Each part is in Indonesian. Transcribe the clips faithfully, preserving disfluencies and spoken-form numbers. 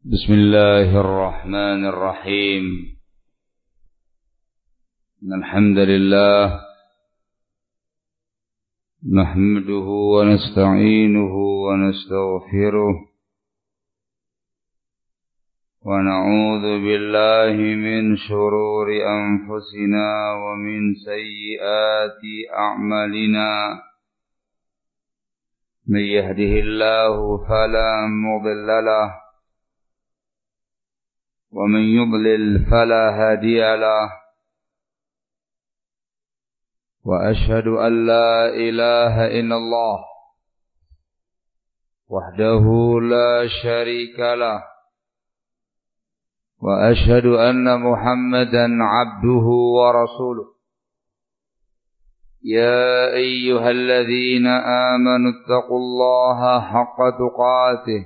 بسم الله الرحمن الرحيم. إن الحمد لله نحمده ونستعينه ونستغفره ونعوذ بالله من شرور أنفسنا ومن سيئات أعمالنا. من يهده الله فلا مضل له ومن يضلل فلا هادي له. وأشهد أن لا إله إلا الله وحده لا شريك له. وأشهد أن محمدا عبده ورسوله. يا أيها الذين آمنوا اتقوا الله حق تقاته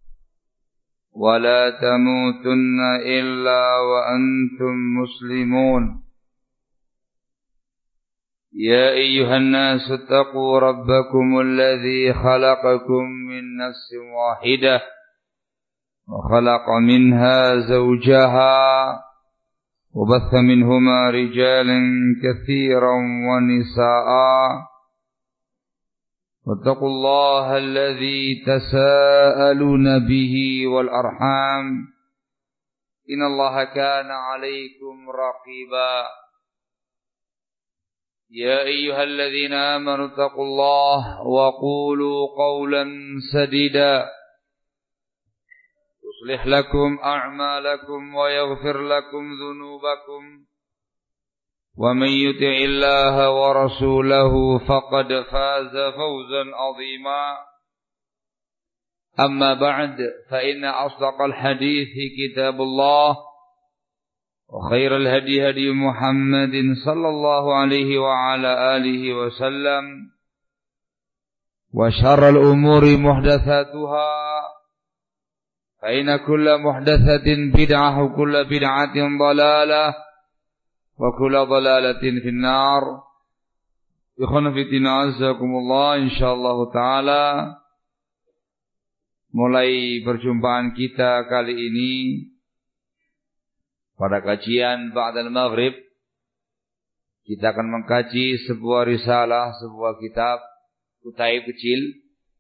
ولا تموتن إلا وأنتم مسلمون. يا أيها الناس اتقوا ربكم الذي خلقكم من نفس واحدة وخلق منها زوجها وبث منهما رجالا كثيرا ونساء. واتقوا الله الذي تساءلون به والأرحام إن الله كان عليكم رقيبا. يا أيها الذين آمنوا اتقوا الله وقولوا قولا سديدا يصلح لكم أعمالكم ويغفر لكم ذنوبكم. ومن يطع الله ورسوله فقد فاز فوزا عظيما. أما بعد فإن أصدق الحديث كتاب الله وخير الهدي هدي محمد صلى الله عليه وعلى آله وسلم. وشر الأمور محدثاتها فإن كل محدثة بدعة وكل بدعة ضلالة وكل ضلالة في النار. Ikhwan fillah azakumullah, insyaallah taala mulai perjumpaan kita kali ini pada kajian ba'dal maghrib, kita akan mengkaji sebuah risalah, sebuah kitab kutaib kecil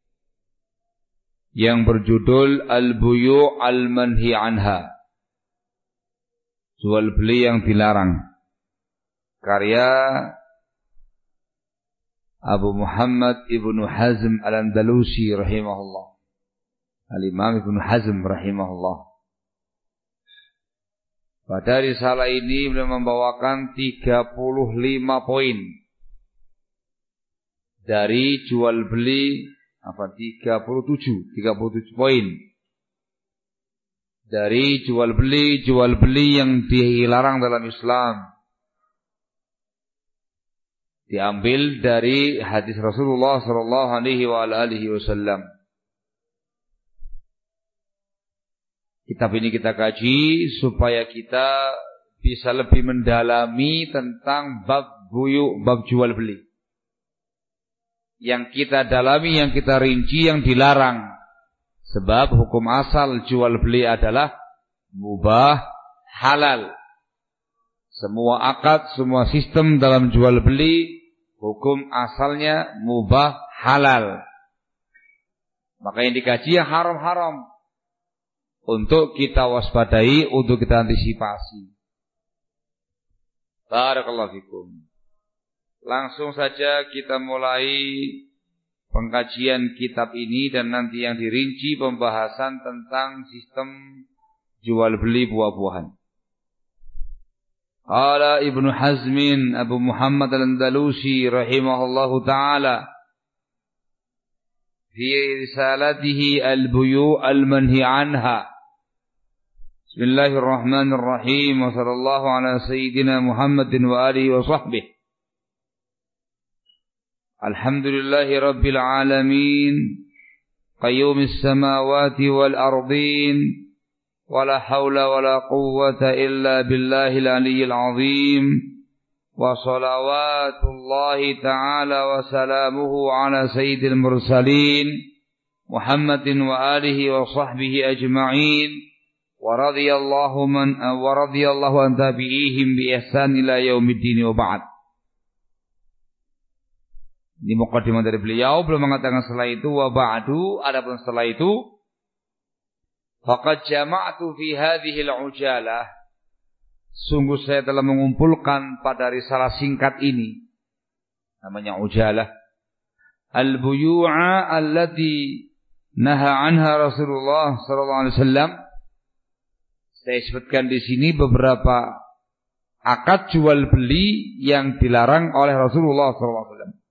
yang berjudul Al-Buyu' Al-Manhi Anha, jual beli yang dilarang, karya Abu Muhammad Ibnu Hazm Al-Andalusi rahimahullah, Al-Imam Ibnu Hazm rahimahullah. Pada risalah ini beliau membawakan tiga puluh lima poin dari jual beli apa tiga puluh tujuh poin dari jual beli jual beli yang dilarang dalam Islam, diambil dari hadis Rasulullah sallallahu alaihi wa alihi wasallam. Kitab ini kita kaji supaya kita bisa lebih mendalami tentang bab buyu, bab jual beli. Yang kita dalami, yang kita rinci, yang dilarang. Sebab hukum asal jual beli adalah mubah, halal. Semua akad, semua sistem dalam jual beli, hukum asalnya mubah, halal. Maka yang dikaji yang haram-haram, untuk kita waspadai, untuk kita antisipasi. Barakallahu fikum. Langsung saja kita mulai pengkajian kitab ini, dan nanti yang dirinci pembahasan tentang sistem jual beli buah-buahan. Qala Ibnu Hazmin Abu Muhammad Al-Andalusi rahimahullahu ta'ala fi risalatihi Al-Buyu' Al-Manhi Anha. Bismillahirrahmanirrahim. Wa sallallahu ala sayyidina Muhammadin wa alihi wa sahbihi. Alhamdulillahi rabbil alamin, qayyumis samawati wal ardin, wala hawla wala quwwata illa billahil aliyyil azim. Wa salawatullahi ta'ala wa salamuhu ala sayyidil mursalin Muhammadin wa alihi wa sahbihi ajma'in wa radhiyallahu man wa radhiyallahu an tabi'ihim bi ihsan ila yaumiddin wa ba'd. Ini mukadimah dari beliau, belum mengatakan setelah itu wa ba'du, adapun setelah itu faqad jama'tu fi hadhihi al-ujalah, sungguh saya telah mengumpulkan pada risalah singkat ini, namanya ujalah, al-buyu'a allati naha anha Rasulullah sallallahu alaihi wasallam. Saya sebutkan di sini beberapa akad jual beli yang dilarang oleh Rasulullah sallallahu alaihi wasallam.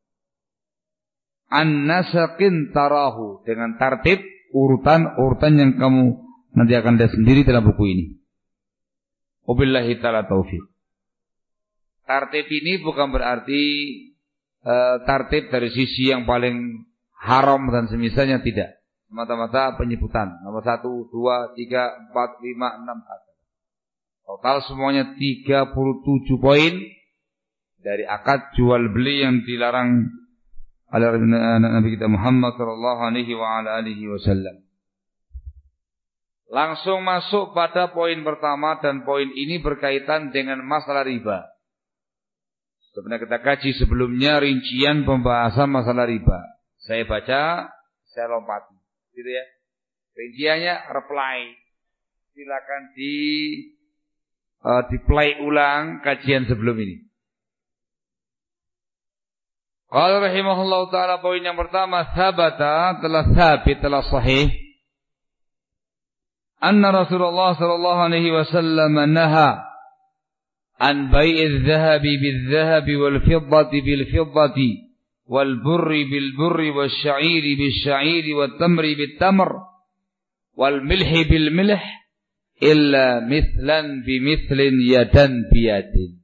An-nasaqin tarahu, dengan tartib urutan-urutan yang kamu nanti akan lihat sendiri dalam buku ini. Wabillahi ta'ala taufiq. Tartib ini bukan berarti uh, tartib dari sisi yang paling haram dan semisalnya, tidak. Semata-mata penyebutan. Nomor satu, dua, tiga, empat, lima, enam. Total semuanya tiga puluh tujuh poin dari akad jual beli yang dilarang oleh Nabi kita Muhammad sallallahu alaihi wa ala alihi wasallam. Langsung masuk pada poin pertama, dan poin ini berkaitan dengan masalah riba. Sebenarnya kita kaji sebelumnya rincian pembahasan masalah riba. Saya baca, saya lompati, gitu ya. Rinciannya reply. Silakan di uh, di play ulang kajian sebelum ini. Qala rahimahullahu ta'ala, poin yang pertama, sabata, telah sabit, telah sahih, anna Rasulullah sallallahu alaihi wasallam naha an bai'iz zahabi bil zahabi wal fiddati bil fiddati wal burri bil burri wal sya'iri bil sya'iri wat tamri bil tamr wal milhi bil milh illa mithlan bi mithlin yadan biyadin.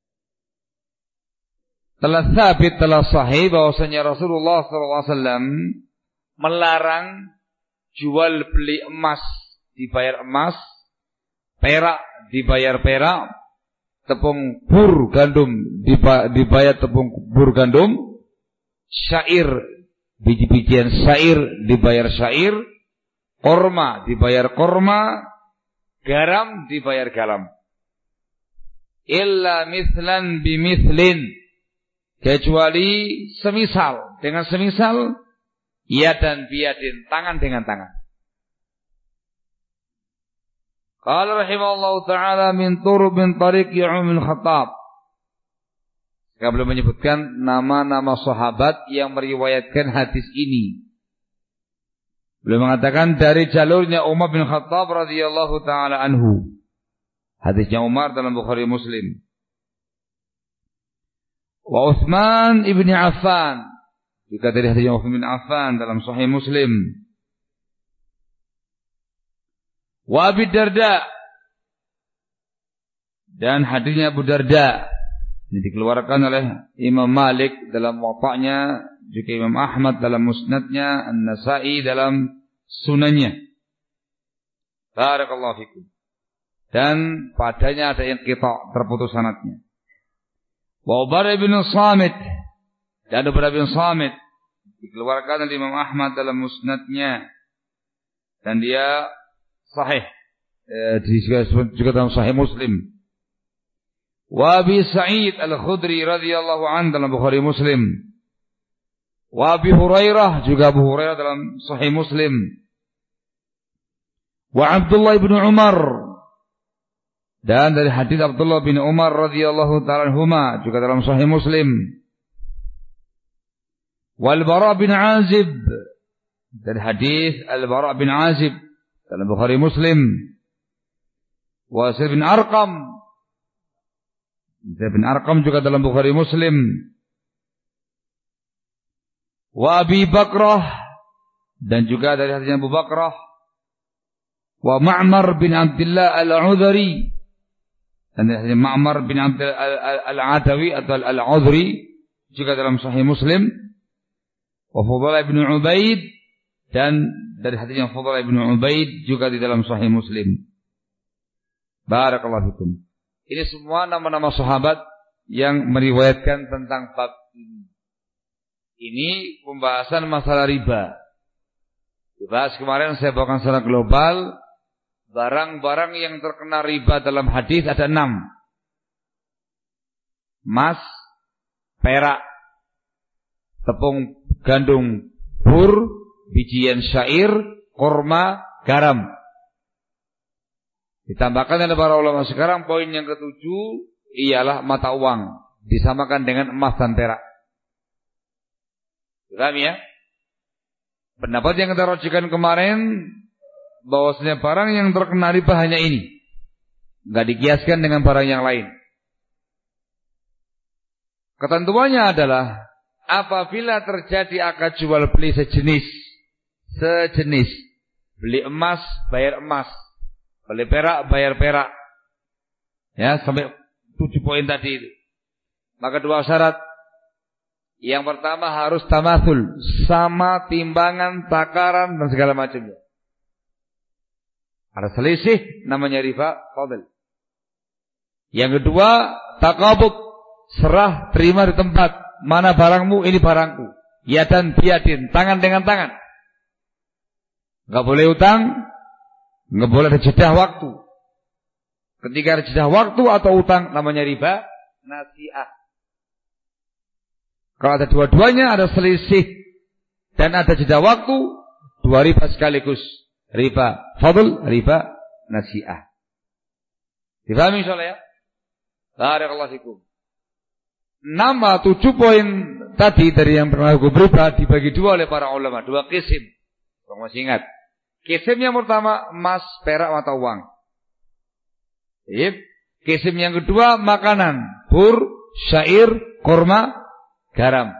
Telah sabit, telah sahih bahwasanya Rasulullah sallallahu alaihi wasallam melarang jual beli emas dibayar emas, perak dibayar perak, tepung bur gandum dibayar tepung bur gandum, syair biji-bijian syair dibayar syair, korma dibayar korma, garam dibayar garam. Illa mithlan bimithlin, kecuali semisal dengan semisal, yadan biyadin, tangan dengan tangan. Qala rahimahullahu ta'ala min turub min tariq Umar Khattab. Saya belum menyebutkan nama-nama sahabat yang meriwayatkan hadis ini. Belum mengatakan dari jalurnya Umar bin Khattab radhiyallahu ta'ala anhu. Hadisnya Umar dalam Bukhari Muslim. Wa Utsman ibni Affan, juga dari hadisnya Utsman bin Affan dalam Sahih Muslim. Wa Abi Darda, dan hadisnya Abu Darda ini dikeluarkan oleh Imam Malik dalam Muwatta'nya, juga Imam Ahmad dalam Musnadnya, An-Nasa'i dalam Sunannya. Barakallahu fikum. Dan padanya ada yang qita', terputus sanadnya. Wa Ubadah bin Samit, dan Ubadah bin Samit dikeluarkan oleh Imam Ahmad dalam Musnadnya, dan dia sahih, eh, juga dalam Sahih Muslim. Wa Abi Sa'id Al-Khudri radhiyallahu anhu dalam Bukhari Muslim. Wa Abi Hurairah, juga Abu Hurairah dalam Sahih Muslim. Wa Abdullah bin Umar, dan dari hadis Abdullah bin Umar radhiyallahu ta'ala anhuma, juga dalam Sahih Muslim. Wal Bara bin Azib, dari hadis Al-Bara bin Azib dalam Bukhari Muslim. Wa Zaid bin Arqam, Zaid bin Arqam juga dalam Bukhari Muslim. Wa Abi Bakrah, dan juga dari hadisnya Abu Bakrah. Wa Ma'mar bin Abdullah Al-Udhri, dan dari hadisnya Ma'mar bin Abdullah Al-Adawi atau Al-Udhri, juga dalam Sahih Muslim. Wa Fudalah bin Ubaid, dan dari hadisnya Fudalah bin Ubaid juga di dalam Sahih Muslim. Barakallahu fikum. Ini semua nama-nama sahabat yang meriwayatkan tentang bab ini. Ini pembahasan masalah riba. Dibahas kemarin, saya bawakan secara global barang-barang yang terkena riba dalam hadis ada enam. Emas, perak, tepung gandum bur, bijian syair, kurma, garam. Ditambahkan oleh para ulama sekarang poin yang ketujuh ialah mata uang, disamakan dengan emas dan perak. Paham ya? Pendapat yang kita rojikan kemarin bahwasanya barang yang terkena riba hanya ini, enggak dikiaskan dengan barang yang lain. Ketentuannya adalah apabila terjadi akad jual beli sejenis, sejenis, beli emas bayar emas, beli perak bayar perak, ya sampai tujuh poin tadi itu. Maka dua syarat. Yang pertama harus tamathul, sama timbangan, takaran dan segala macamnya. Ada selisih namanya riba fadl. Yang kedua takabud, serah terima di tempat. Mana barangmu, ini barangku. Yadan biyadin, tangan dengan tangan. Enggak boleh utang, enggak boleh ada jeda waktu. Ketika ada jeda waktu atau utang namanya riba nasi'ah. Kalau ada dua-duanya, ada selisih dan ada jeda waktu, dua riba sekaligus. Riba fadl, riba nasi'ah. Difahami insyaallah ya? Barakallahu fikum. Nama tujuh poin tadi dari yang pernah hukum riba dibagi dua oleh para ulama, dua kisim. Kamu masih ingat? Kisim yang pertama emas, perak atau uang. Yep. Kisim yang kedua makanan, bur, syair, kurma, garam.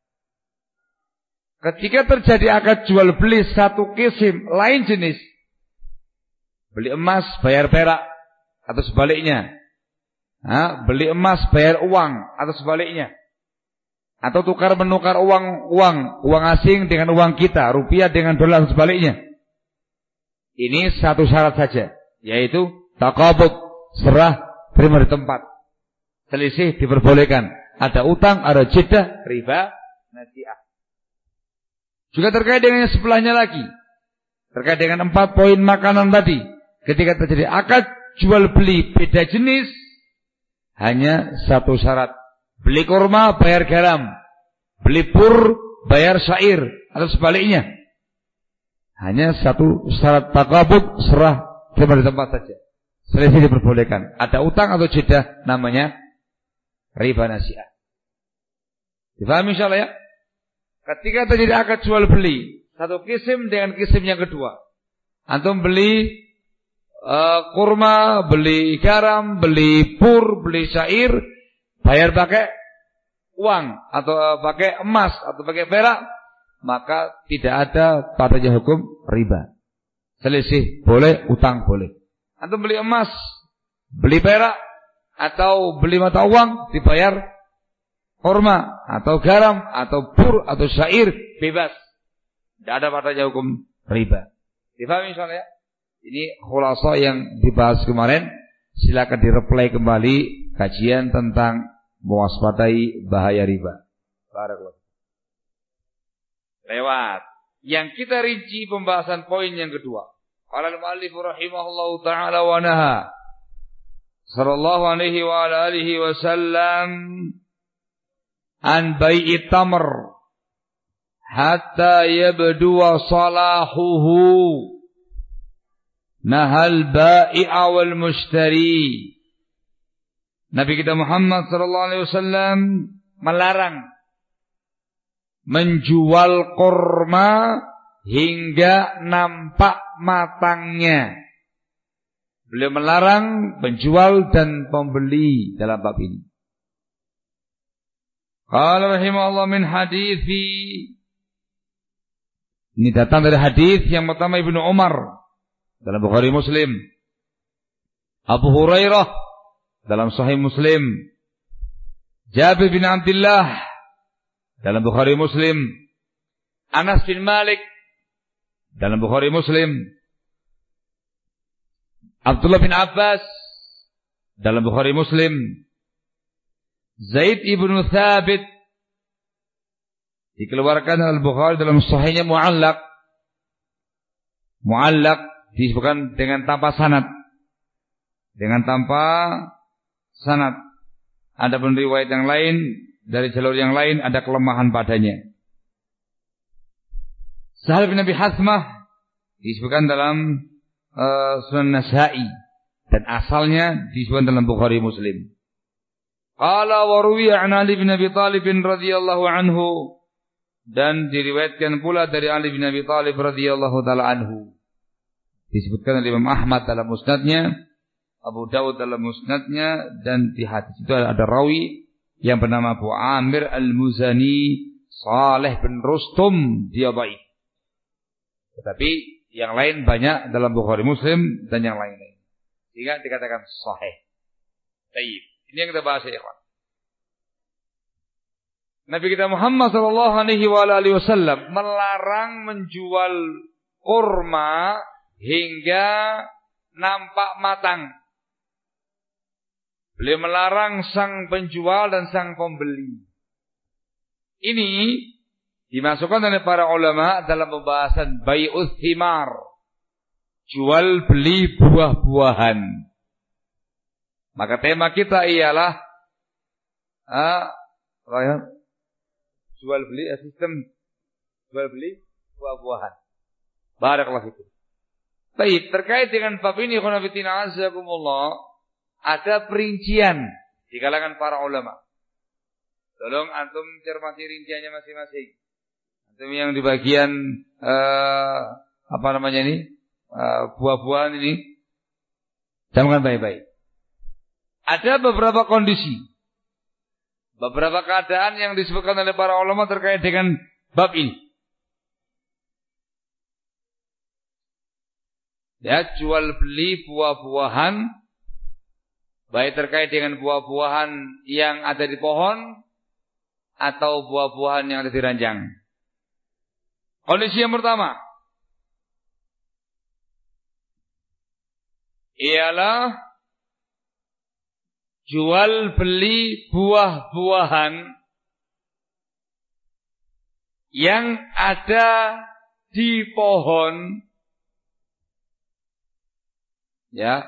Ketika terjadi akad jual beli satu kisim lain jenis, beli emas bayar perak atau sebaliknya, ha, beli emas bayar uang atau sebaliknya, atau tukar menukar uang uang uang asing dengan uang kita, rupiah dengan dolar atau sebaliknya. Ini satu syarat saja, yaitu takabud, serah terima di tempat. Selisih diperbolehkan. Ada utang, ada jeda, riba nasi'ah. Juga terkait dengan yang sebelahnya lagi, terkait dengan empat poin makanan tadi. Ketika terjadi akad jual beli beda jenis, hanya satu syarat. Beli kurma bayar garam, beli pur bayar syair atau sebaliknya. Hanya satu syarat takabud, serah terima di tempat saja. Selisih diperbolehkan. Ada utang atau jeda, namanya riba nasi'ah. Difahami insyaallah ya? Ketika terjadi akad jual beli satu kisim dengan kisim yang kedua, antum beli uh, kurma, beli garam, beli pur, beli syair, bayar pakai uang atau uh, pakai emas atau pakai perak, maka tidak ada padanya hukum riba. Selisih boleh, utang boleh. Antum beli emas, beli perak atau beli mata uang, dibayar kurma atau garam atau pur atau syair, bebas. Tidak ada padanya hukum riba. Difahami insyaallah ya? Ini khulasa yang dibahas kemarin. Silakan direply kembali kajian tentang mewaspadai bahaya riba. Barakallahu. Lewat. Yang kita rinci pembahasan poin yang kedua. Qala al-mu'allif rahimahullahu ta'ala wa naha sallallahu alaihi wa ala alihi wasallam an bai'i tamr hatta yabduwa salahuhu, nahal bai'a wal mushtari. Nabi kita Muhammad sallallahu alaihi wasallam melarang menjual kurma hingga nampak matangnya. Beliau melarang penjual dan pembeli dalam bab ini. Qala rahimahullah min hadithi. Ini datang dari hadis yang pertama Ibnu Umar dalam Bukhari Muslim, Abu Hurairah dalam Sahih Muslim, Jabir bin Abdullah dalam Bukhari Muslim, Anas bin Malik dalam Bukhari Muslim, Abdullah bin Abbas dalam Bukhari Muslim, Zaid ibn Thabit dikeluarkan Al-Bukhari dalam Sahihnya mu'allaq. Mu'allaq disebutkan dengan tanpa sanad. Dengan tanpa sanad. Ada pun riwayat yang lain dari jalur yang lain ada kelemahan padanya. Sahal bin Abi Hasmah disebutkan dalam uh, Sunan Nasa'i dan asalnya disebutkan dalam Bukhari Muslim. Qala wa ruwiya an Ali bin Abi Thalib radhiyallahu anhu, dan diriwayatkan pula dari Ali bin Abi Thalib radhiyallahu taala anhu. Disebutkan oleh Imam Ahmad dalam musnadnya, Abu Dawud dalam musnadnya, dan di hadis itu ada rawi yang bernama Abu Amir Al-Muzani Saleh bin Rustum, dia baik. Tetapi yang lain banyak dalam Bukhari Muslim dan yang lain-lain, sehingga dikatakan sahih. Baik, ini yang kita bahas ya, kawan. Nabi kita Muhammad sallallahu alaihi wasallam melarang menjual kurma hingga nampak matang. Beliau melarang sang penjual dan sang pembeli. Ini dimasukkan oleh para ulama dalam pembahasan bai'uz thimar, jual beli buah-buahan. Maka tema kita ialah ah, apa ya? Jual beli, sistem jual beli buah-buahan. Barakallahu fikum. Baik, terkait dengan bab ini khonafidina azakumullah, ada perincian di kalangan para ulama. Tolong antum cermati rinciannya masing-masing. Antum yang di bagian uh, apa namanya ini uh, buah-buahan ini, camkan baik-baik. Ada beberapa kondisi, beberapa keadaan yang disebutkan oleh para ulama terkait dengan bab ini. Ya, jual beli buah-buahan, baik terkait dengan buah-buahan yang ada di pohon atau buah-buahan yang ada di ranjang. Kondisi yang pertama ialah jual beli buah-buahan yang ada di pohon, ya.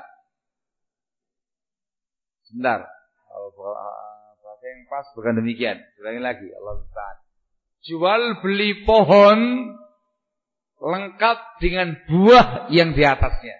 Sebentar, bahasa yang pas bukan demikian. Ulangi lagi, Allah Ta'ala. Jual beli pohon lengkap dengan buah yang di atasnya.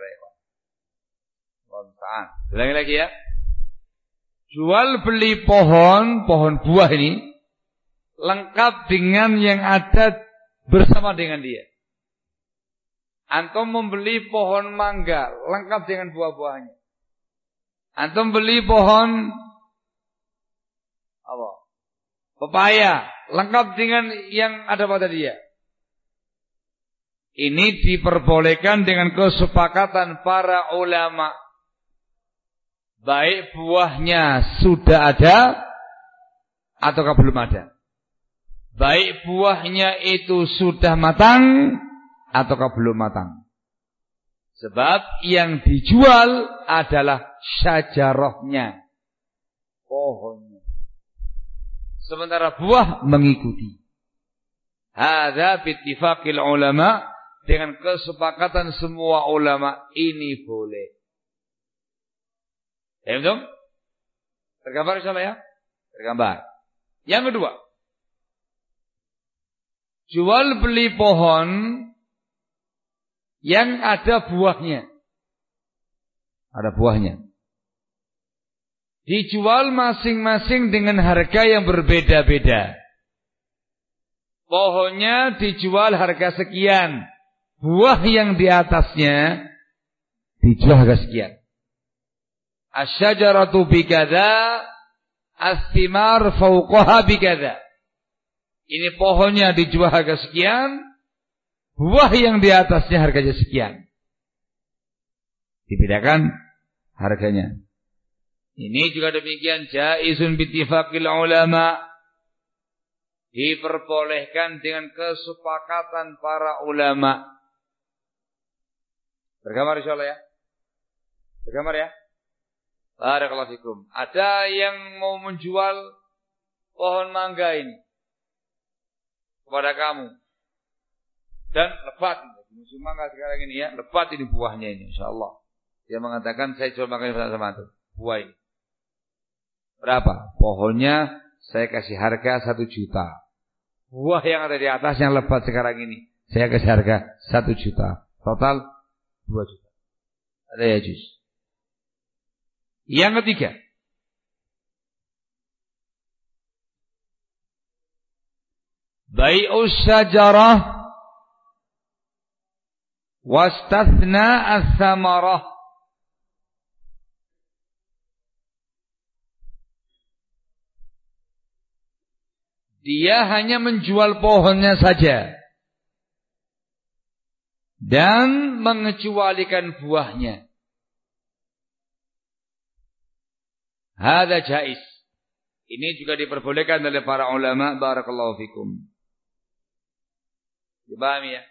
Allah Ta'ala. Ulangi lagi ya. Jual beli pohon, pohon buah ini lengkap dengan yang ada bersama dengan dia. Antum membeli pohon mangga lengkap dengan buah-buahnya. Antum beli pohon apa? Pepaya lengkap dengan yang ada pada dia. Ini diperbolehkan dengan kesepakatan para ulama. Baik buahnya sudah ada ataukah belum ada. Baik buahnya itu sudah matang ataukah belum matang. Sebab yang dijual adalah syajarahnya, pohonnya. Sementara buah mengikuti. Hadza bittifaqil ulama, dengan kesepakatan semua ulama ini boleh. Ya betul? Tergambar insyaallah ya? Tergambar. Yang kedua, jual beli pohon yang ada buahnya. Ada buahnya. Dijual masing-masing dengan harga yang berbeda-beda. Pohonnya dijual harga sekian. Buah yang di atasnya dijual harga sekian. Asyajaratu bikadza, as-thimar fawqaha bikadza. Ini pohonnya dijual harga sekian, buah yang di atasnya harganya sekian. Dibedakan harganya. Ini juga demikian, jaizun bittifaqil ulama. Diperbolehkan dengan kesepakatan para ulama. Bergambar insyaallah ya. Bergambar ya. Barakallahu fikum. Ada yang mau menjual pohon mangga ini kepada kamu Dan lebat. Musim mangga sekarang ini ya, lebat ini buahnya ini, insyaallah. Dia mengatakan saya jual makan sama itu, buah ini. Berapa? Pohonnya saya kasih harga satu juta. Buah yang ada di atas yang lebat sekarang ini, saya kasih harga satu juta. Total dua juta. Ada ya juz. Yang ketiga, bai'us syajarah wastathna as-samarah. Dia hanya menjual pohonnya saja dan mengecualikan buahnya. Hada jaiz. Ini juga diperbolehkan oleh para ulama. Barakallahu fikum. Dipahami ya?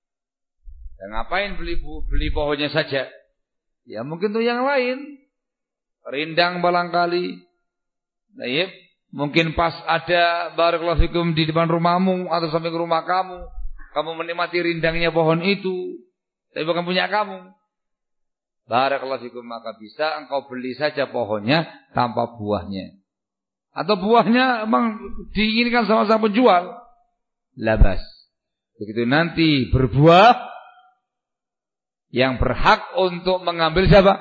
Dan ngapain beli beli pohonnya saja? Ya mungkin tuh yang lain. Rindang barangkali. Baik. Mungkin pas ada barakallahu fikum di depan rumahmu atau samping rumah kamu, kamu menikmati rindangnya pohon itu, tapi bukan punya kamu. Barakallahu fikum, maka bisa engkau beli saja pohonnya tanpa buahnya. Atau buahnya memang diinginkan sama sang penjual. Labas. Begitu nanti berbuah, yang berhak untuk mengambil siapa?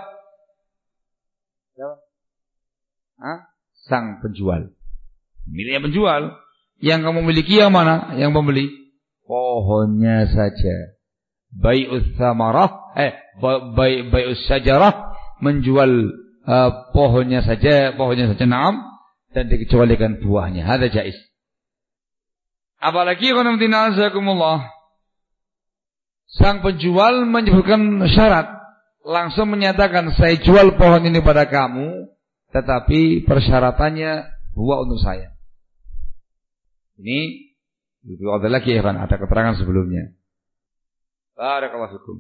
Siapa? Hah? Sang penjual. Miliknya penjual. Yang kamu miliki yang mana? Yang pembeli? Pohonnya saja. Bai'us samarah, eh bai' bai'us syajarah, menjual uh, pohonnya saja, pohonnya saja na'am, dan dikecualikan buahnya. Hada jaiz. Apalagi qanamtina azakumullah, sang penjual menyebutkan syarat, langsung menyatakan saya jual pohon ini pada kamu, tetapi persyaratannya buah untuk saya. Ini lebih ada lagi ya kan, ada keterangan sebelumnya. Barakallahu fikum.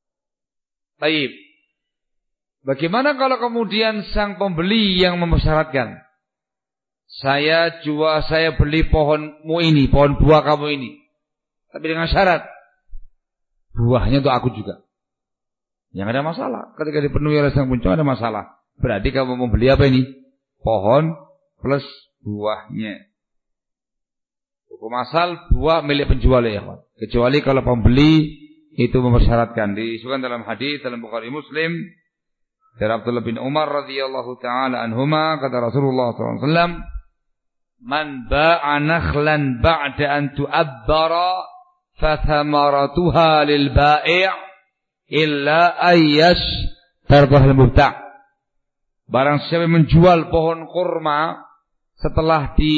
Baik. Bagaimana kalau kemudian sang pembeli yang mempersyaratkan, saya jual, saya beli pohonmu ini, pohon buah kamu ini, tapi dengan syarat buahnya untuk aku juga. Yang ada masalah. Ketika dipenuhi oleh sang penjual ada masalah. Berarti kamu membeli apa ini? Pohon plus buahnya. Hukum asal buah milik penjual ya. Kecuali kalau pembeli itu mempersyaratkan. Disebutkan dalam hadis dalam Bukhari Muslim dari Abdullah bin Umar radhiyallahu taala anhuma, kata Rasulullah sallallahu alaihi wasallam, "Man ba'a nakhlan ba'da an tu'abbara fa thamaratuha lil bai' illa ayyash tarbahal mubta'." Barang siapa yang menjual pohon kurma setelah di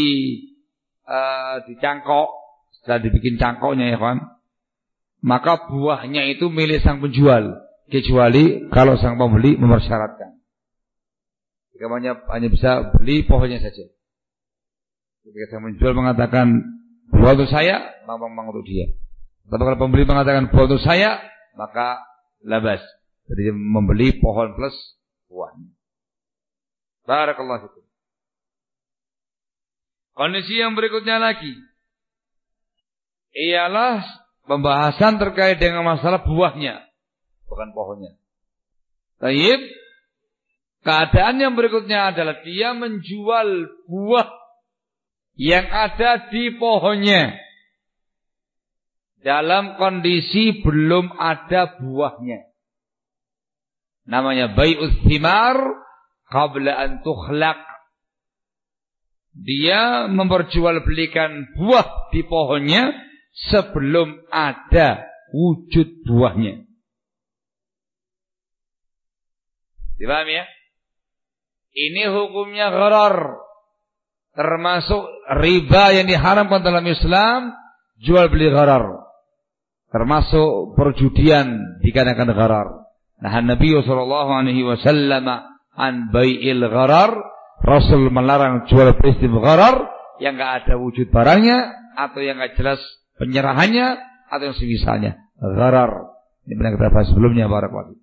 uh, dicangkok, setelah dibikin cangkoknya ya kan, maka buahnya itu milik sang penjual, kecuali kalau sang pembeli mempersyaratkan. Jika hanya, hanya bisa beli pohonnya saja. Ketika sang penjual mengatakan buah untuk saya, maka memang untuk dia. Tapi kalau pembeli mengatakan buah untuk saya, maka labas. Jadi membeli pohon plus buahnya. Barakallahu fikum. Kondisi yang berikutnya lagi ialah pembahasan terkait dengan masalah buahnya, bukan pohonnya. Baik. Keadaan yang berikutnya adalah dia menjual buah yang ada di pohonnya dalam kondisi belum ada buahnya. Namanya bai'us thimar qabla an tukhlaq. Dia memperjualbelikan buah di pohonnya sebelum ada wujud buahnya. Dipahami ya? Ini hukumnya gharar, termasuk riba yang diharamkan dalam Islam, jual beli gharar, termasuk perjudian dikarenakan gharar. Nah, Nabi sallallahu alaihi wasallam an bai'il gharar, Rasul melarang jual beli gharar yang enggak ada wujud barangnya atau yang enggak jelas penyerahannya atau yang semisalnya. Gharar. Ini pernah kita bahas sebelumnya, barakallahu.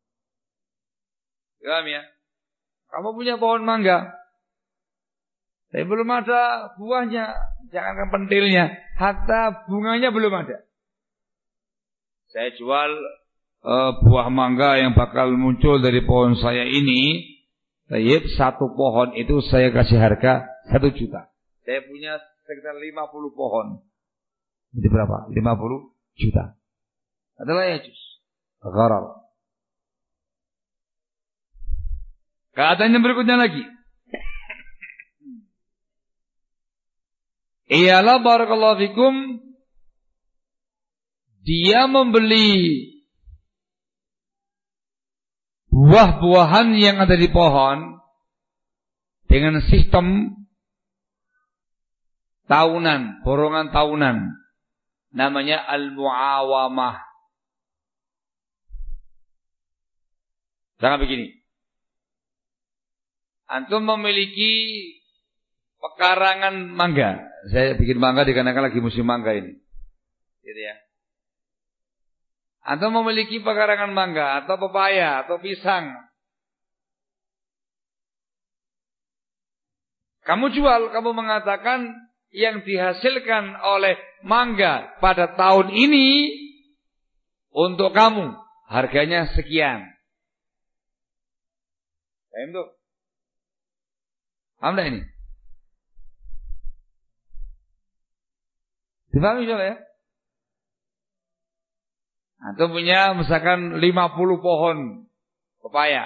Paham ya? Kamu punya pohon mangga, tapi belum ada buahnya, jangankan pentilnya, hatta bunganya belum ada. Saya jual uh, buah mangga yang bakal muncul dari pohon saya ini. Tayyib, satu pohon itu saya kasih harga satu juta. Saya punya sekitar lima puluh pohon. Jadi berapa? lima puluh juta. Adalah ya juz. Gharar. Keadaan yang berikutnya lagi. Iyalah barakallahu fikum, dia membeli buah-buahan yang ada di pohon dengan sistem tahunan, borongan tahunan. Namanya al-muawamah. Jangan begini. Antum memiliki pekarangan mangga. Saya bikin mangga dikarenakan lagi musim mangga ini. Gitu ya. Antum memiliki pekarangan mangga atau pepaya atau pisang. Kamu jual, kamu mengatakan yang dihasilkan oleh mangga pada tahun ini untuk kamu harganya sekian. Paham tuh? Paham tak ini? Dipahami soalnya ya? Atau punya misalkan lima puluh pohon pepaya.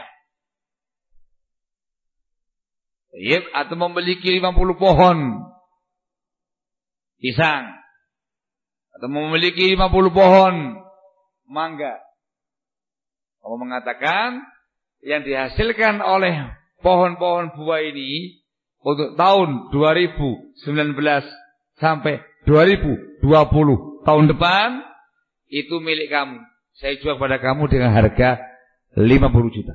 Yep, atau memiliki lima puluh pohon pisang. Atau memiliki lima puluh pohon mangga. Kamu mengatakan yang dihasilkan oleh pohon-pohon buah ini untuk tahun dua ribu sembilan belas sampai dua ribu dua puluh tahun depan itu milik kamu. Saya jual pada kamu dengan harga lima puluh juta.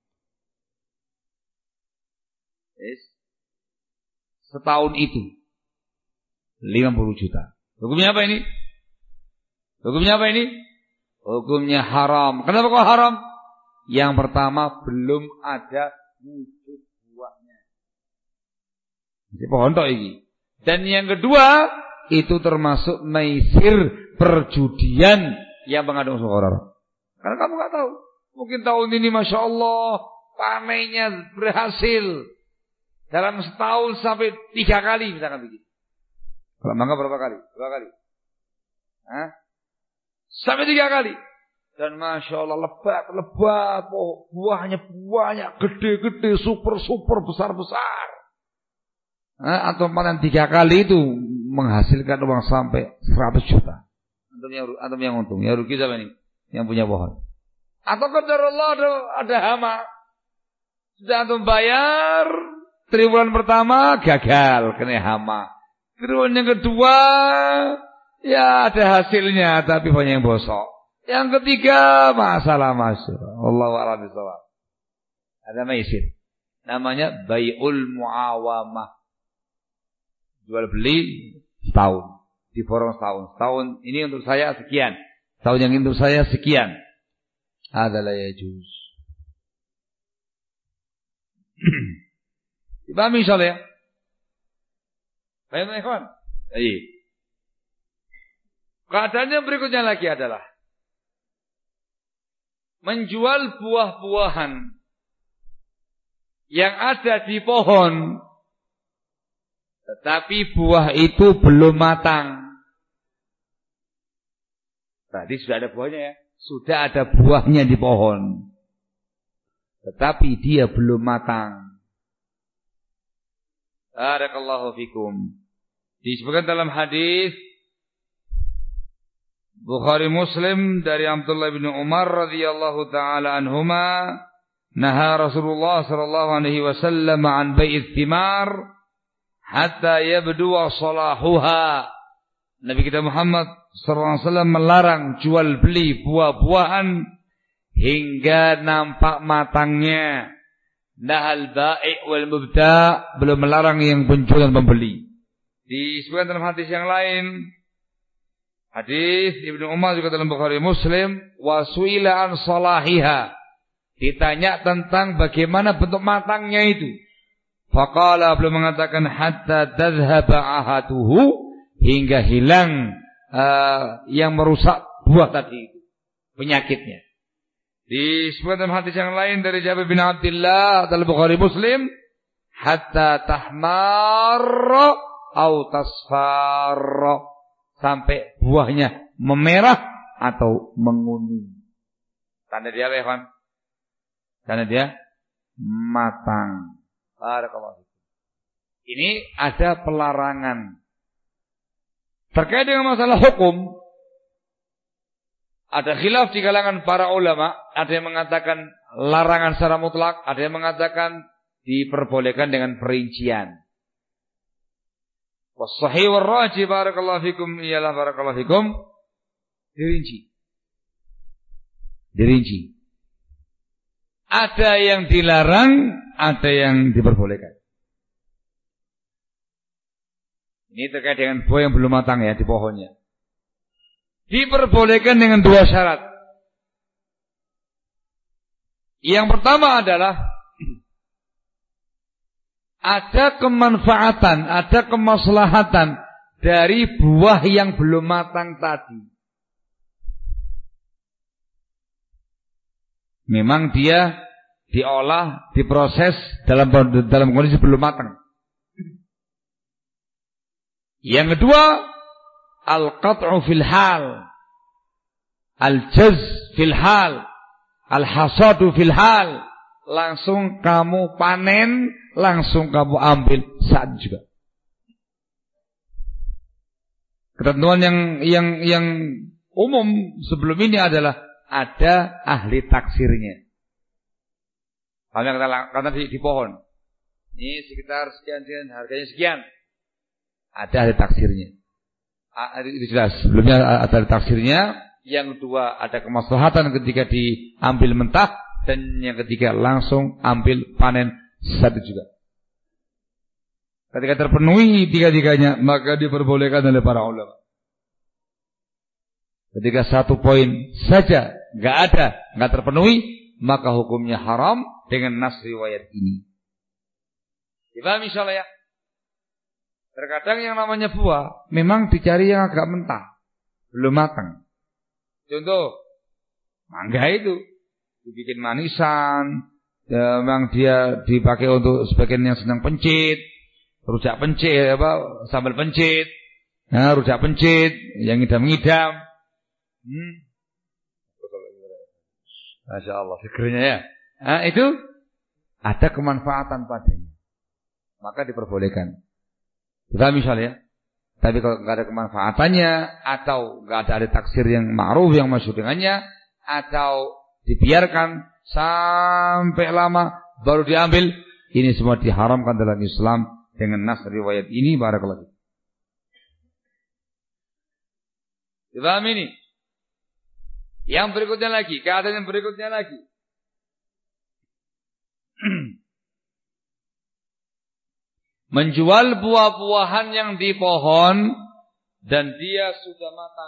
Yes. Setahun itu lima puluh juta. Hukumnya apa ini? Hukumnya apa ini? Hukumnya haram. Kenapa kok haram? Yang pertama, belum ada wujud buahnya. Ini pohon tok iki. Dan yang kedua, itu termasuk maisir, perjudian yang mengandung unsur gharar. Karena kamu enggak tahu. Mungkin tahun ini Masya Allah panennya berhasil dalam setahun sampai tiga kali misalkan begitu. Kalau mangga berapa kali? Berapa kali? Hah? Sampai tiga kali. Dan Masya Allah lebat, lebat. Oh, buahnya banyak, gede-gede, super-super, besar-besar. Nah, atau panen tiga kali itu menghasilkan uang sampai seratus juta. Antum yang, antum yang untung. Ya rugi siapa ini? Yang punya pohon. Atau qadar Allah ada, ada hama. Sudah antum bayar, triwulan pertama gagal, kena hama. Triwulan yang kedua, ya ada hasilnya, tapi banyak yang bosok. Yang ketiga, masalah masuk. Wallahu a'lam bishawab. Ada maisir. Namanya bai'ul muawamah. Jual beli setahun. Diborong setahun. Setahun ini untuk saya sekian. Tahun yang ini untuk saya sekian. Adalah yajuz. Dipahami insyaallah ya? Baik, ikhwan. Baik. Keadaan yang berikutnya lagi adalah menjual buah-buahan yang ada di pohon, tetapi buah itu belum matang. Tadi sudah ada buahnya ya, sudah ada buahnya di pohon, tetapi dia belum matang. Barakallahu fikum. Disebutkan dalam hadis Bukhari Muslim dari Abdullah bin Umar radhiyallahu taala anhuma, naha Rasulullah sallallahu alaihi wasallam an bai'ith thimar hatta yabdu salahuha. Nabi kita Muhammad sallallahu alaihi wasallam melarang jual beli buah-buahan hingga nampak matangnya. Nahal bai' wal mubta', belum melarang yang penjual dan pembeli. Disebutkan dalam hadis yang lain, hadis Ibnu Umar juga dalam Bukhari Muslim, wasuila an salahiha, ditanya tentang bagaimana bentuk matangnya itu. Faqala, belum mengatakan hatta tadhhaba ahatuhu, hingga hilang uh, yang merusak buah tadi itu. penyakitnya. Disebutkan dalam hadis yang lain dari Jabir bin Abdullah dalam Bukhari Muslim, hatta tahmar au tasfar, sampai buahnya memerah atau menguning. Tanda dia apa ya, kawan? Tanda dia matang. Barakallahu. Ini ada pelarangan terkait dengan masalah hukum. Ada khilaf di kalangan para ulama, ada yang mengatakan larangan secara mutlak, ada yang mengatakan diperbolehkan dengan perincian. Was-sahih war-rajih barakallahu fikum iyalah barakallahu fikum dirinci. Dirinci. Ada yang dilarang, ada yang diperbolehkan. Ini terkait dengan buah yang belum matang ya di pohonnya. Diperbolehkan dengan dua syarat. Yang pertama adalah ada kemanfaatan, ada kemaslahatan dari buah yang belum matang tadi. Memang dia diolah, diproses dalam dalam kondisi belum matang. Yang kedua, al-qat'u fil hal, al-jaz fil hal, al-hasadu fil hal. Langsung kamu panen, langsung kamu ambil saat juga. Ketentuan yang yang yang umum sebelum ini adalah ada ahli taksirnya. Hanya kata kata di, di pohon. Ini sekitar sekian sekian, harganya sekian. Ada ahli taksirnya. Itu jelas. Sebelumnya ada taksirnya. Yang kedua ada kemaslahatan ketika diambil mentah, dan yang ketiga langsung ambil panen satu juga. Ketika terpenuhi tiga-tiganya, maka diperbolehkan oleh para ulama. Ketika satu poin saja nggak ada, nggak terpenuhi, maka hukumnya haram dengan nas riwayat ini. Dipahami insyaallah ya. Terkadang yang namanya buah memang dicari yang agak mentah, belum matang. Contoh, mangga itu dibikin manisan, ya, memang dia dipakai untuk sebagian yang senang pencit, rujak pencit, apa sambal pencit, nah, rujak pencit, yang ngidam-ngidam. Hmm. Masya Allah, fikirnya ya. Nah, itu ada kemanfaatan padanya, maka diperbolehkan. Kita misalnya, tapi kalau nggak ada kemanfaatannya, atau nggak ada ada taksir yang ma'ruf yang masyhur dengannya, atau dibiarkan sampai lama baru diambil, ini semua diharamkan dalam Islam dengan nas riwayat ini. Barakallahu. Dipahami ini? Yang berikutnya lagi, keadaan yang berikutnya lagi. Menjual buah-buahan yang di pohon dan dia sudah matang.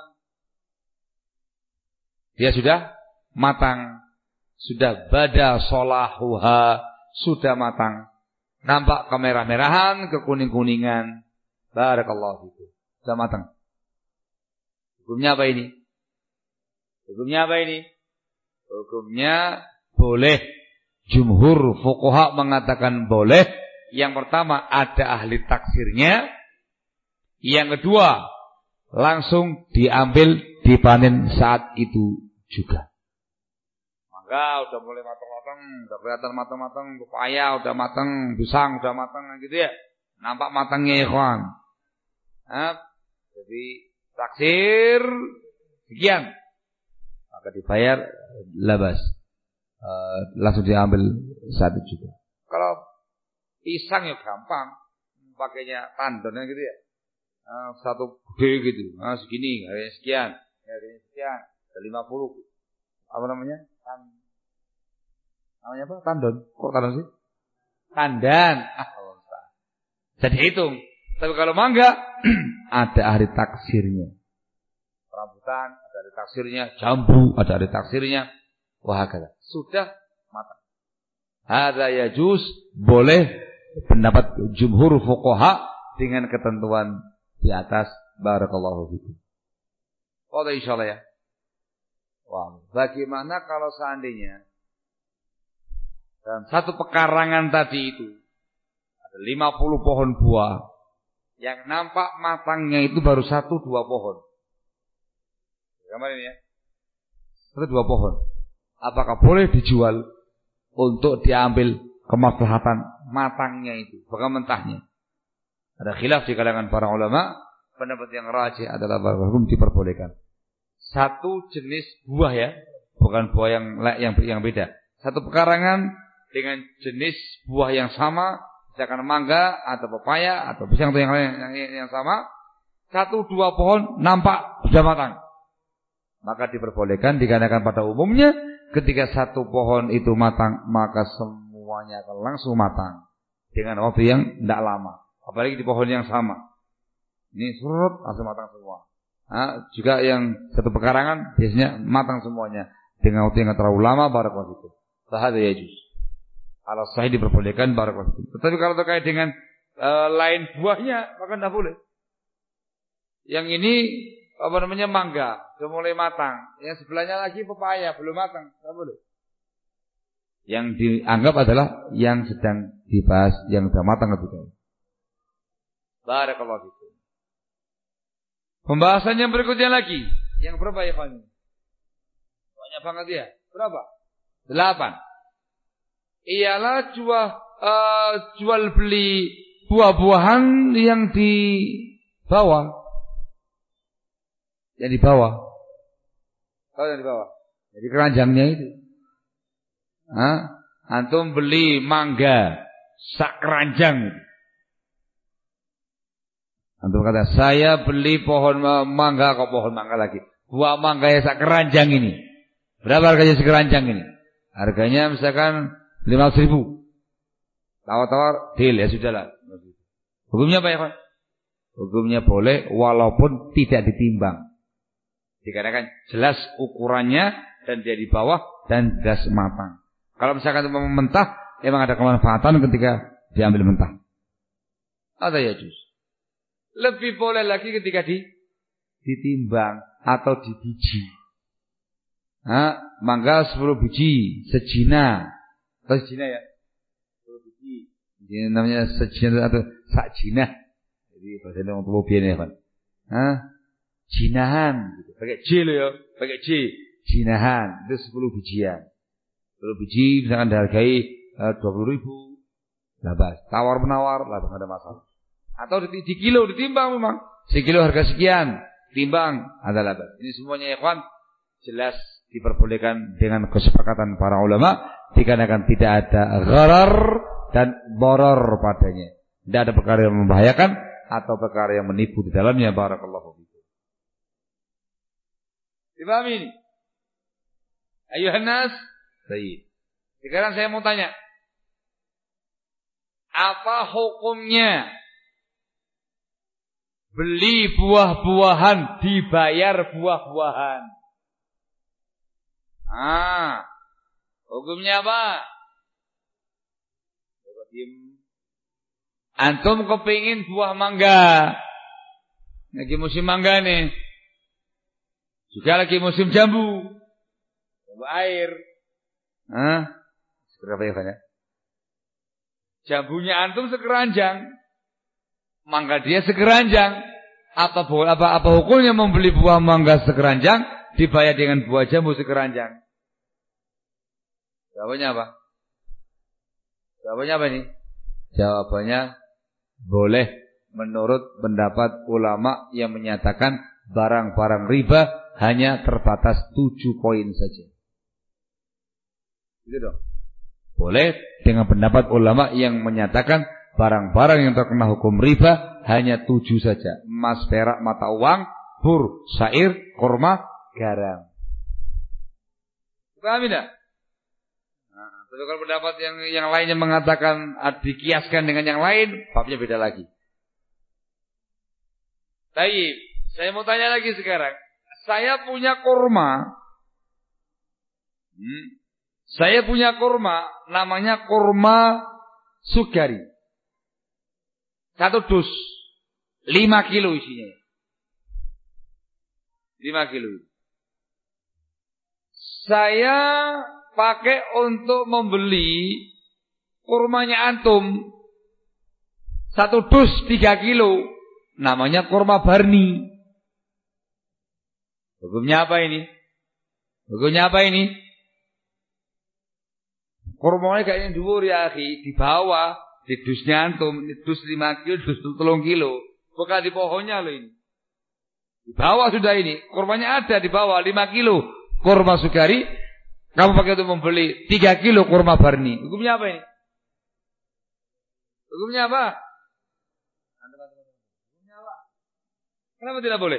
Dia sudah matang. Sudah bada solahuha, sudah matang. Nampak kemerah-merahan, kekuning-kuningan. Barakallahu fikum. Sudah matang. Hukumnya apa ini? Hukumnya apa ini? Hukumnya boleh. Jumhur fuqaha mengatakan boleh. Yang pertama ada ahli taksirnya. Yang kedua langsung diambil, dipanen saat itu juga. Maka udah mulai matang-matang, udah kelihatan matang-matang, pepaya udah matang, pisang udah matang gitu ya. Nampak matangnya ya kawan. Nah, jadi taksir sekian, maka dibayar labas, uh, langsung diambil saat itu juga. Kalau pisang ya gampang, pakainya tandonnya gitu ya, uh, satu gede gitu, nah, segini, harganya sekian, harganya sekian, ada lima puluh, apa namanya? Tan, namanya apa? Tandon, kok tandon sih? Tandan, ah, bisa dihitung. Tapi kalau mangga, ada ahli taksirnya. Rambutan, ada ahli taksirnya, jambu, ada ahli taksirnya, wahakala. Sudah matang. Hadza yajuz, boleh. Pendapat jumhur fuqaha dengan ketentuan di atas. Barakallahu fikum. Oh, insyaallah ya. Wah, bagaimana kalau seandainya dalam satu pekarangan tadi itu ada lima puluh pohon buah, yang nampak matangnya itu baru satu dua pohon. Gambar ini ya. Satu dua pohon. Apakah boleh dijual untuk diambil kemaslahatan matangnya itu, bukan mentahnya? Ada khilaf di kalangan para ulama. Pendapat yang rajih adalah hukum diperbolehkan. Satu jenis buah ya, bukan buah yang yang yang beda. Satu pekarangan dengan jenis buah yang sama, misalkan mangga atau pepaya atau pisang atau yang lain yang, yang sama, satu dua pohon nampak sudah matang, maka diperbolehkan. Dikarenakan pada umumnya ketika satu pohon itu matang, maka semuanya akan langsung matang dengan waktu yang tidak lama. Apalagi di pohon yang sama, ini surut langsung matang semua. Nah, juga yang satu pekarangan biasanya matang semuanya dengan waktu yang terlalu lama. Barakallahu fikum. Sahada yajuz. Ala sahih diperbolehkan. Barakallahu fikum. Tetapi kalau terkait dengan uh, lain buahnya, maka tidak boleh. Yang ini apa namanya mangga, sudah mulai matang. Yang sebelahnya lagi pepaya, belum matang, tidak boleh. Yang dianggap adalah yang sedang dibahas, yang sudah matang ketika. Barakallahu fikum. Pembahasan yang berikutnya lagi. Yang berapa ya Pak? Banyak banget ya. Berapa? Delapan. Ialah jual, uh, jual beli buah-buahan yang di bawah. Yang di bawah. Oh, yang di bawah. Jadi keranjangnya itu. Hah? Antum beli mangga sak keranjang. Antum kata, saya beli pohon mangga, kok pohon mangga lagi. Buah mangga yang sak keranjang ini. Berapa harganya sekeranjang ini? Harganya misalkan lima ratus ribu. Tawar-tawar, deal ya sudahlah. Hukumnya apa ya Pak? Hukumnya boleh walaupun tidak ditimbang. Dikarenakan jelas ukurannya dan dia di bawah dan jelas matang. Kalau misalkan mentah, memang ada kemanfaatan ketika diambil mentah. Ada ya juz. Lebih boleh lagi ketika di, ditimbang atau di biji. Nah, mangga sepuluh biji, sejina. Atau sejina ya? sepuluh biji. Ini namanya sejina atau sakjina. Jadi bahasa orang tua biasa ya, Pak. Hah? Jinahan. Pakai J loh ya. Pakai J. Jinahan. Itu sepuluh bijian. sepuluh biji misalkan dihargai uh, dua puluh ribu. Labas. Tawar-menawar. Labas, tidak ada masalah. Atau di, di kilo ditimbang memang. Sekilo harga sekian. Timbang. Ada labas. Ini semuanya ya kawan. Jelas diperbolehkan dengan kesepakatan para ulama. Dikarenakan tidak ada gharar dan boror padanya. Tidak ada perkara yang membahayakan atau perkara yang menipu di dalamnya. Barakallahu fikum. Dipahami ini? Ayuhan nas. Baik. Sekarang saya mau tanya. Apa hukumnya beli buah-buahan dibayar buah-buahan? Ah, hukumnya apa? Antum kepingin buah mangga. Lagi musim mangga nih. Juga lagi musim jambu. Jambu air. Hah? Seberapa ya kan ya? Jambunya antum sekeranjang. Mangga dia sekeranjang. Apa apa apa hukumnya membeli buah mangga sekeranjang dibayar dengan buah jambu sekeranjang? Jawabannya apa? Jawabannya apa nih? Jawabannya boleh menurut pendapat ulama yang menyatakan barang-barang riba hanya terbatas tujuh poin saja. Gitu dong. Boleh dengan pendapat ulama yang menyatakan barang-barang yang terkena hukum riba hanya tujuh saja. Emas, perak, mata uang, bur, syair, kurma, garam. Paham tidak? Nah, tapi kalau pendapat yang yang lainnya mengatakan dikiaskan dengan yang lain, babnya beda lagi. Baik, saya mau tanya lagi sekarang. Saya punya kurma. Hmm. Saya punya kurma, namanya kurma sugari. Satu dus. Lima kilo isinya. Lima kilo. saya pakai untuk membeli kurmanya antum. Satu dus tiga kilo. Namanya kurma Barni. Hukumnya apa ini? Hukumnya apa ini? Kurmanya kayaknya dhuwur ya akhi. Di bawah. Di dusnya antum. Dus lima kilo, dus tiga kilo. Bukan di pohonnya loh ini. Di bawah sudah ini. Kurmanya ada di bawah lima kilo. Kurma Sukari. Kamu pakai untuk membeli tiga kilo kurma Barni. Hukumnya apa ini? Hukumnya apa? Hukumnya apa? Kenapa tidak boleh?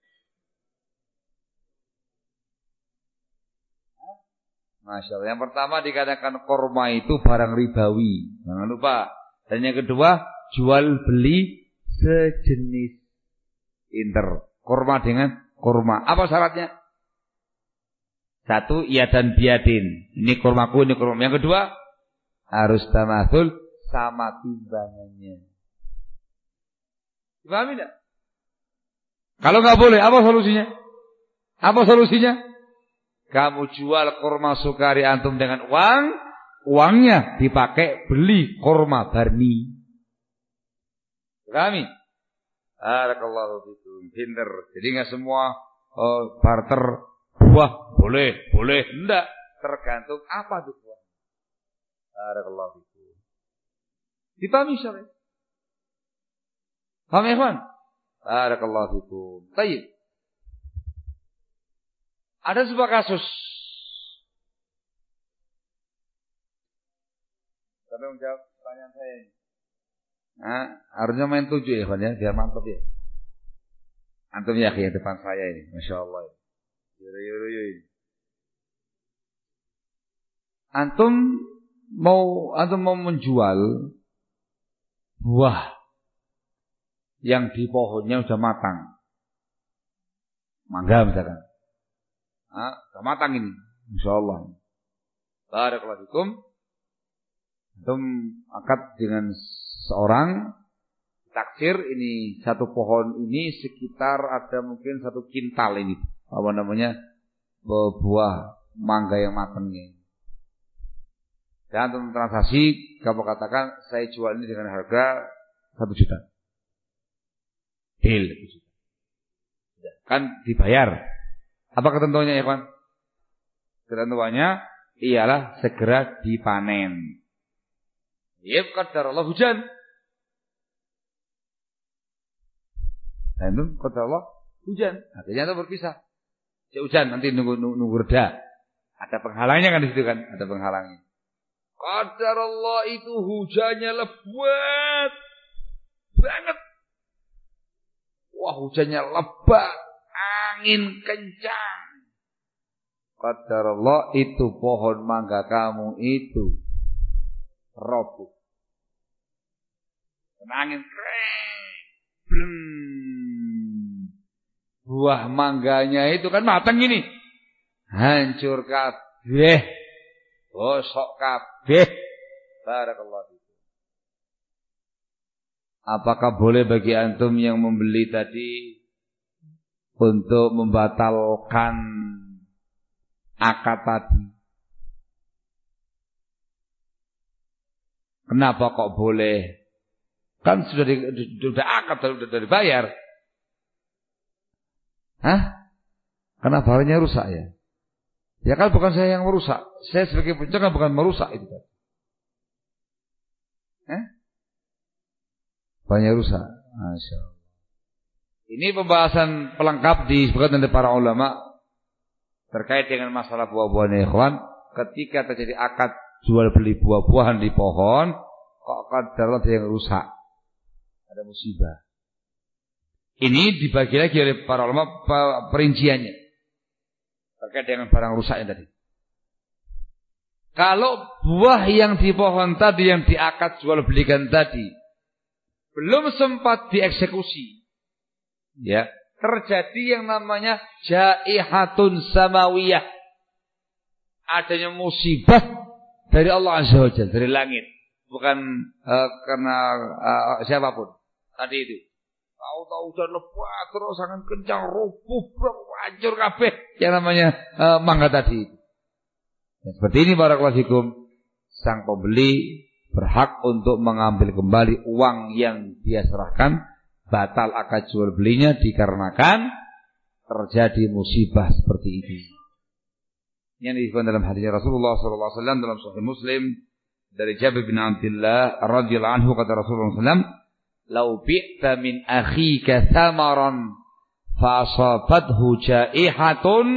Masya Allah. Yang pertama dikatakan kurma itu barang ribawi. Jangan lupa. Dan yang kedua, jual beli sejenis. Inter. Kurma dengan kurma. Apa syaratnya? Satu, iya dan biadin. Ini kurmaku, ini kurma. Yang kedua, harus tamathul sama timbangannya. Dipahami tidak? Kalau nggak boleh, apa solusinya? Apa solusinya? Kamu jual kurma Sukari antum dengan uang, uangnya dipakai beli kurma Barni. Kami, barakallahu fikum, pinter. Jadi nggak semua uh, barter buah boleh, boleh, enggak. Tergantung apa tuh buah. Barakallahu fikum. Dipahami syar'i? Paham ya, kawan? Barakallahu fikum. Baik. Ada sebuah kasus. Siapa yang menjawab pertanyaan saya ini? Nah, harusnya main tujuh ya, Pak ya, biar mantap ya. Antum ya, yang depan saya ini, masya Allah. Yuru yuru yuru. Antum mau, antum mau menjual buah yang di pohonnya sudah matang, mangga misalkan. Ah, sudah matang ini, insyaallah. Barakallahu fikum. Antum akad dengan seorang taksir ini satu pohon ini sekitar ada mungkin satu kintal ini apa namanya buah mangga yang matangnya. Dan antum transaksi kamu katakan saya jual ini dengan harga satu juta. Deal satu juta. Kan dibayar. Apa ketentuannya ya kawan? Ketentuannya ialah segera dipanen. Ya qadar Allah hujan. Dan itu qadar Allah hujan. Artinya itu berpisah. Ya hujan nanti nunggu nunggu, nunggu reda. Ada penghalangnya kan di situ kan? Ada penghalangnya. Qadar Allah itu hujannya lebat banget. Wah hujannya lebat. Angin kencang. Qadarullah itu pohon mangga kamu itu roboh. Angin keren. Buah mangganya itu kan matang ini. Hancur kabeh. Bosok kabeh. Barakallahu fikum. Apakah boleh bagi antum yang membeli tadi untuk membatalkan akad tadi? Kenapa kok boleh? Kan sudah di, sudah akad, sudah dibayar. Hah? Kenapa barangnya rusak ya? Ya kan bukan saya yang merusak. Saya sebagai penjaga bukan merusak itu tadi. Hah? Barangnya rusak. Masya Allah. Ini pembahasan pelengkap disebutkan oleh para ulama terkait dengan masalah buah-buahan ikhwan. Ketika terjadi akad jual beli buah-buahan di pohon, kok kadang ada yang rusak, ada musibah. Ini dibagi lagi oleh para ulama perinciannya terkait dengan barang rusaknya tadi. Kalau buah yang di pohon tadi yang diakad jual belikan tadi belum sempat dieksekusi, ya, terjadi yang namanya jaihatun samawiyah. Adanya musibah dari Allah Azza wa Jalla, dari langit, bukan uh, karena uh, siapapun. Tadi itu. Tahu-tahu hujan lebat terus sangat kencang, rubuh, hancur kabeh yang namanya uh, mangga tadi. Dan seperti ini barakallahu fikum, sang pembeli berhak untuk mengambil kembali uang yang dia serahkan, batal akad jual belinya dikarenakan terjadi musibah seperti ini. Yang disebutkan dalam hadis Rasulullah sallallahu alaihi wasallam dalam Sahih Muslim dari Jabir bin Abdullah radhiyallahu anhu, kata Rasulullah sallallahu alaihi wasallam, "Lau bi'ta min akhika thamaran fa asabathu ja'ihatun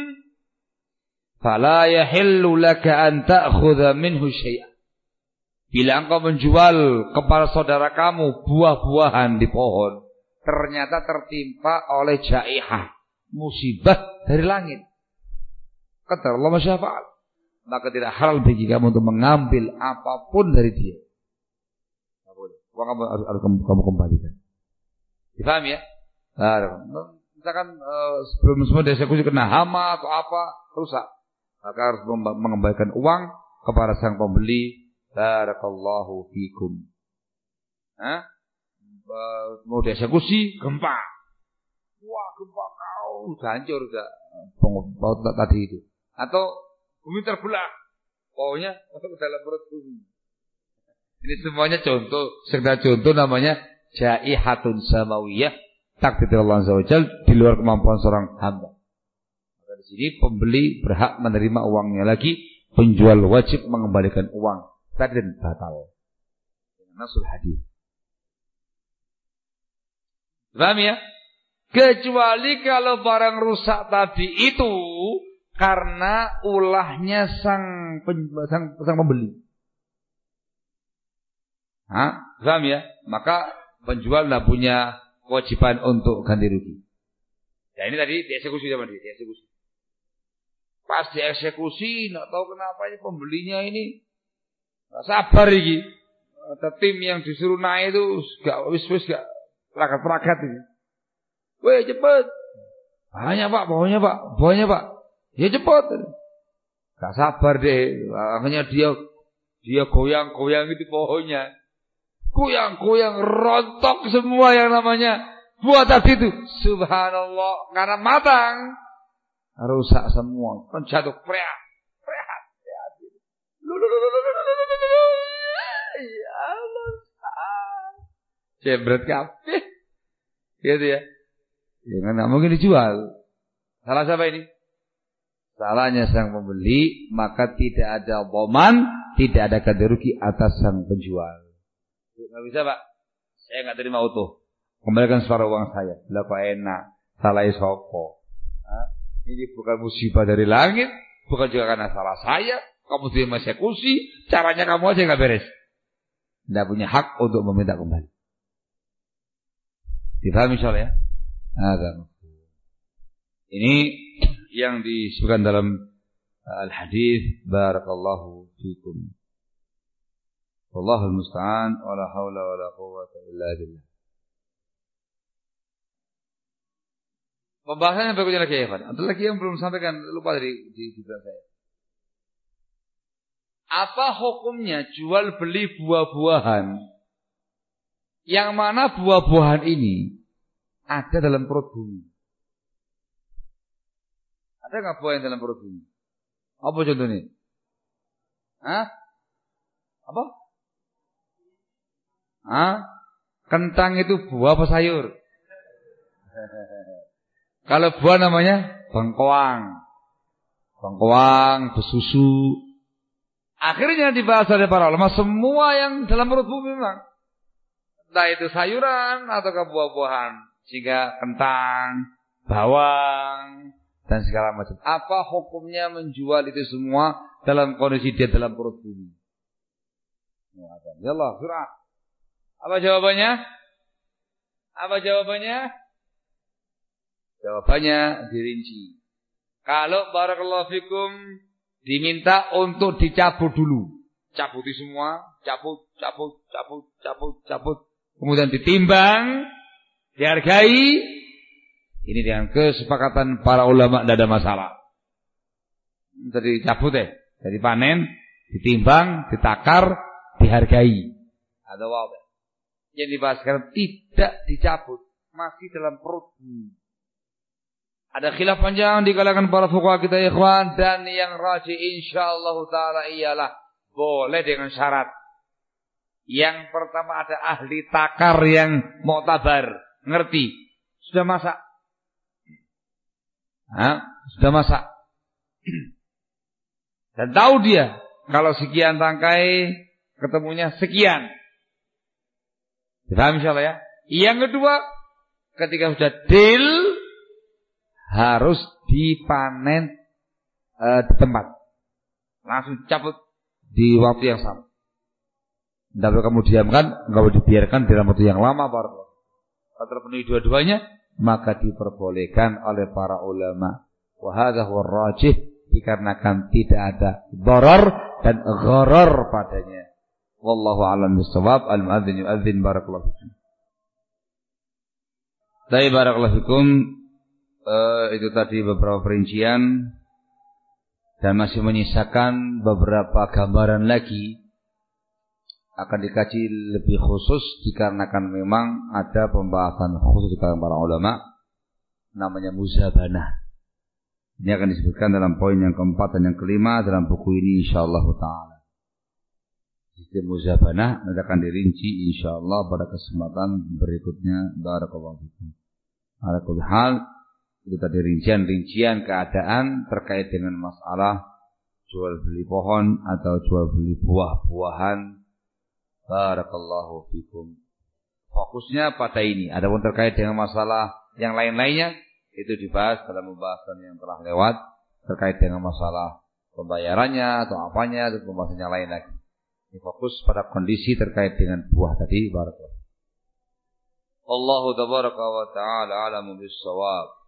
fala yahillu laka an ta'khudha minhu syai'an." Bila engkau menjual kepada saudara kamu buah-buahan di pohon, ternyata tertimpa oleh jaihah, musibah dari langit, kata Allah masyafa'al, maka tidak halal bagi kamu untuk mengambil apapun dari dia. Tidak boleh. Uang kamu harus, harus kamu, kamu kembalikan. Difahami ya? Nah, misalkan uh, sebelum semua dieksekusi kena hama atau apa, rusak, maka harus mengembalikan uang kepada sang pembeli. Barakallahu fikum. Hah? Mau dieksekusi, gempa. Wah, gempa kau, udah hancur udah pohon tadi itu. Atau bumi terbelah, pohonnya masuk ke dalam perut bumi. Ini semuanya contoh, sekedar contoh namanya jaihatun samawiyah, takdir Allah Azza wa Jalla di luar kemampuan seorang hamba. Maka di sini pembeli berhak menerima uangnya lagi, penjual wajib mengembalikan uang tadi dan batal. Dengan nasul hadis. Paham ya? Kecuali kalau barang rusak tadi itu karena ulahnya sang, pen, sang, sang pembeli. Hah? Paham ya? Maka penjual tidak punya kewajiban untuk ganti rugi. Ya ini tadi dieksekusi sama dia, dieksekusi. Pas dieksekusi, tidak tahu kenapa ini pembelinya ini nggak sabar iki. Ada tim yang disuruh naik itu gak wis-wis gak peragat-peragat ini. Weh cepet. Banyak pak, bawahnya pak, bawahnya pak. Ya cepet. Gak sabar deh. Akhirnya dia dia goyang-goyang itu pohonnya. Goyang-goyang rontok semua yang namanya buah tadi itu. Subhanallah, karena matang rusak semua. Kan jatuh preah. Preah. Ya Allah. Jebret kabeh. Gitu ya. Ya kan enggak mungkin dijual. Salah siapa ini? Salahnya sang pembeli, maka tidak ada dhaman, tidak ada ganti rugi atas sang penjual. Enggak bisa, Pak. Saya enggak terima utuh. Kembalikan separuh uang saya. Lah kok enak. Salah sapa? Ini bukan musibah dari langit, bukan juga karena salah saya. Kamu terima eksekusi, caranya kamu aja enggak beres. Tidak punya hak untuk meminta kembali. Difahami insyaallah ya? Nah, ini yang disebutkan dalam al-hadis. Barakallahu fikum. Wallahul musta'an, wala haula wala quwwata illa billah. Pembahasannya berikutnya lagi ya, Pak. Ada lagi yang belum sampaikan, lupa dari di di saya. Apa hukumnya jual beli buah-buahan yang mana buah-buahan ini ada dalam perut bumi? Ada nggak buah yang dalam perut bumi? Apa contohnya? Hah? Apa? Hah? Kentang itu buah apa sayur? Kalau buah namanya bengkoang. Bengkoang, besusu. Akhirnya dibahas oleh para ulama semua yang dalam perut bumi memang. Entah itu sayuran atau buah-buahan. Sehingga kentang, bawang, dan segala macam. Apa hukumnya menjual itu semua dalam kondisi dia dalam perut bumi? Ya Allah, surah. Apa jawabannya? Apa jawabannya? Jawabannya dirinci. Kalau barakallahu fikum diminta untuk dicabut dulu. Cabuti semua, cabut, cabut, cabut, cabut, cabut. Kemudian ditimbang, dihargai. Ini dengan kesepakatan para ulama tidak ada masalah. Jadi cabut ya, jadi panen, ditimbang, ditakar, dihargai. Ada apa? Yang dibahas sekarang tidak dicabut, masih dalam perut. Ada khilaf panjang di kalangan para fuqaha kita ikhwan, dan yang rajih insyaallah taala ialah boleh dengan syarat. Yang pertama ada ahli takar yang muktabar, ngerti, sudah masak. Hah? Sudah masak. Dan tahu dia kalau sekian tangkai ketemunya sekian. Paham insyaallah ya? Yang kedua, ketika sudah deal harus dipanen uh, di tempat. Langsung cabut di waktu yang sama. Tidak perlu kamu diamkan, enggak boleh dibiarkan dalam waktu yang lama. Kalau terpenuhi dua-duanya, maka diperbolehkan oleh para ulama. Wa hadza huwa rajih, dikarenakan tidak ada dharar dan gharar padanya. Wallahu a'lam bissawab. Al-muadzin yu'adzin. Barakallahu fikum. Baik, barakallahu fikum. Uh, itu tadi beberapa perincian, dan masih menyisakan beberapa gambaran lagi akan dikaji lebih khusus dikarenakan memang ada pembahasan khusus di kalangan para ulama namanya muzabanah. Ini akan disebutkan dalam poin yang keempat dan yang kelima dalam buku ini insyaallah taala. Sistem muzabanah nanti akan dirinci insyaallah pada kesempatan berikutnya. Barakallahu fikum. Ala kulli hal, itu tadi rincian-rincian keadaan terkait dengan masalah jual beli pohon atau jual beli buah-buahan. Barakallahu fikum. Fokusnya pada ini. Adapun terkait dengan masalah yang lain-lainnya itu dibahas dalam pembahasan yang telah lewat terkait dengan masalah pembayarannya atau apanya, atau pembahasan yang lain lagi. Ini fokus pada kondisi terkait dengan buah tadi. Barakallahu. Allahu tabaraka wa ta'ala a'lamu bis-shawab.